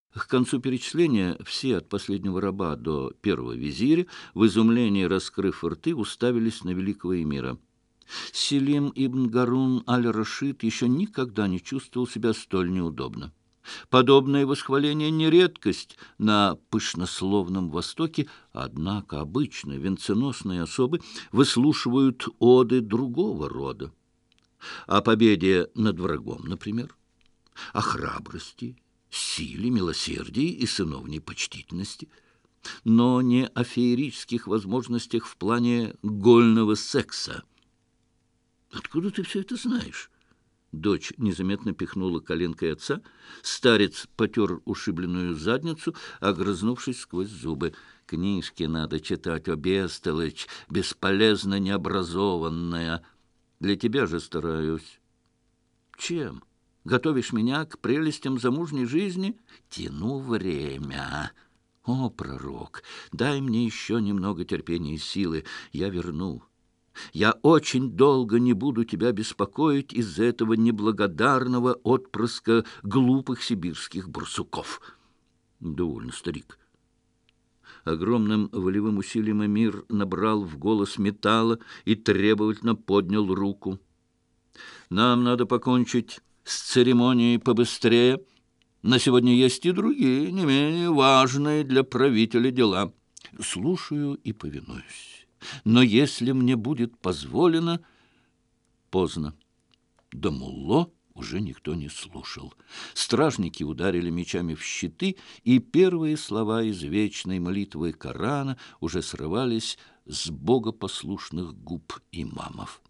К концу перечисления все, от последнего раба до первого визиря, в изумлении раскрыв рты, уставились на великого эмира. Селим ибн Гарун аль-Рашид еще никогда не чувствовал себя столь неудобно. Подобное восхваление не редкость на пышнословном Востоке, однако обычно венценосные особы выслушивают оды другого рода. О победе над врагом, например, о храбрости, силе, милосердии и сыновней почтительности, но не о феерических возможностях в плане гольного секса. «Откуда ты все это знаешь?» Дочь незаметно пихнула коленкой отца. Старец потер ушибленную задницу, огрызнувшись сквозь зубы. «Книжки надо читать, о бестолочь, бесполезно необразованная. Для тебя же стараюсь». «Чем? Готовишь меня к прелестям замужней жизни?» «Тяну время». «О, пророк, дай мне еще немного терпения и силы, я верну». Я очень долго не буду тебя беспокоить из-за этого неблагодарного отпрыска глупых сибирских барсуков. Довольно, старик. Огромным волевым усилием эмир набрал в голос металла и требовательно поднял руку. Нам надо покончить с церемонией побыстрее. На сегодня есть и другие, не менее важные для правителя дела. Слушаю и повинуюсь. Но если мне будет позволено... Поздно. До мулло уже никто не слушал. Стражники ударили мечами в щиты, и первые слова из вечной молитвы Корана уже срывались с богопослушных губ имамов.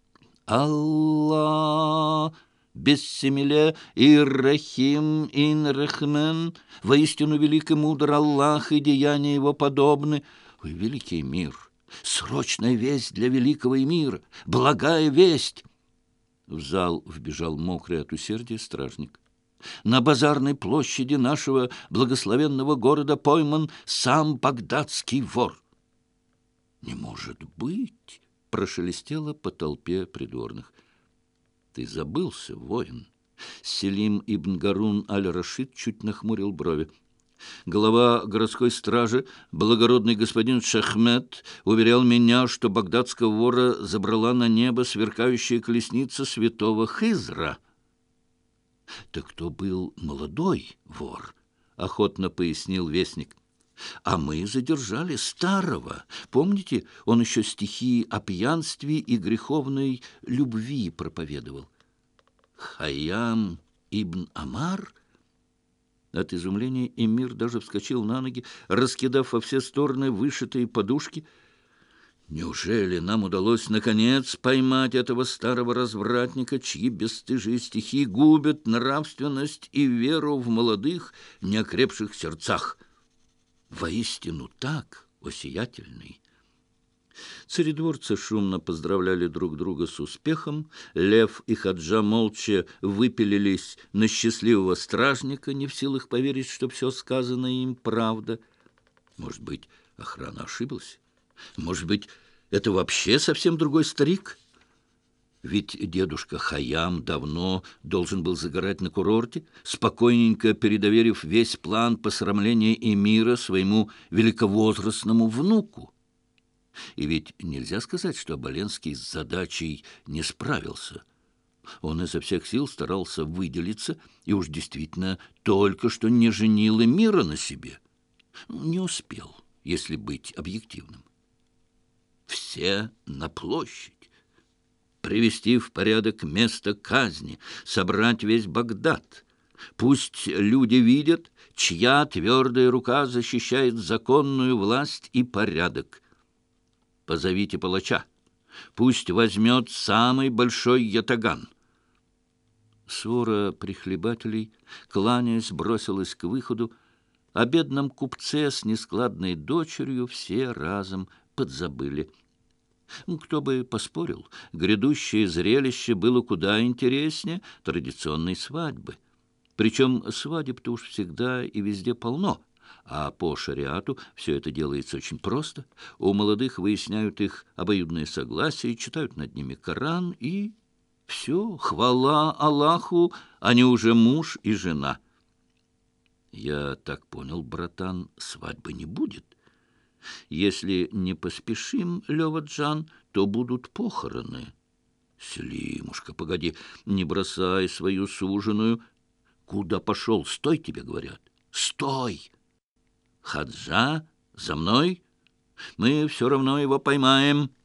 «Аллах! Бессемиле ир-Рахим ин-Рахмен! Воистину велик и мудр Аллах, и деяния его подобны! Ой, великий мир! Срочная весть для великого эмира! Благая весть!» В зал вбежал мокрый от усердия стражник. «На базарной площади нашего благословенного города пойман сам багдадский вор!» «Не может быть!» — прошелестело по толпе придворных. «Ты забылся, воин!» Селим ибн Гарун аль-Рашид чуть нахмурил брови. Глава городской стражи, благородный господин Шахмет, уверял меня, что багдадского вора забрала на небо сверкающая колесница святого Хизра. Так кто был молодой вор? Охотно пояснил вестник. А мы задержали старого. Помните, он еще стихи о пьянстве и греховной любви проповедовал. Хайям ибн Амар? От изумления эмир даже вскочил на ноги, раскидав во все стороны вышитые подушки. Неужели нам удалось, наконец, поймать этого старого развратника, чьи бесстыжие стихи губят нравственность и веру в молодых, неокрепших сердцах? Воистину так, о сиятельный! Царедворцы шумно поздравляли друг друга с успехом. Лев и Хаджа молча выпилились на счастливого стражника, не в силах поверить, что все сказанное им правда. Может быть, охрана ошиблась? Может быть, это вообще совсем другой старик? Ведь дедушка Хайям давно должен был загорать на курорте, спокойненько передоверив весь план посрамления эмира своему великовозрастному внуку. И ведь нельзя сказать, что Оболенский с задачей не справился. Он изо всех сил старался выделиться и уж действительно только что не женил эмира на себе. Не успел, если быть объективным. Все на площадь. Привести в порядок место казни, собрать весь Багдад. Пусть люди видят, чья твердая рука защищает законную власть и порядок. Позовите палача. Пусть возьмет самый большой ятаган. Свора прихлебателей, кланяясь, бросилась к выходу. О бедном купце с нескладной дочерью все разом подзабыли. Кто бы поспорил, грядущее зрелище было куда интереснее традиционной свадьбы. Причем свадеб-то уж всегда и везде полно. А по шариату все это делается очень просто. У молодых выясняют их обоюдное согласие, читают над ними Коран, и все, хвала Аллаху, они уже муж и жена. Я так понял, братан, свадьбы не будет. Если не поспешим, Лёва-Джан, то будут похороны. Селимушка, погоди, не бросай свою суженую. Куда пошел? Стой, тебе говорят. Стой! Хаджа, за мной. Мы все равно его поймаем.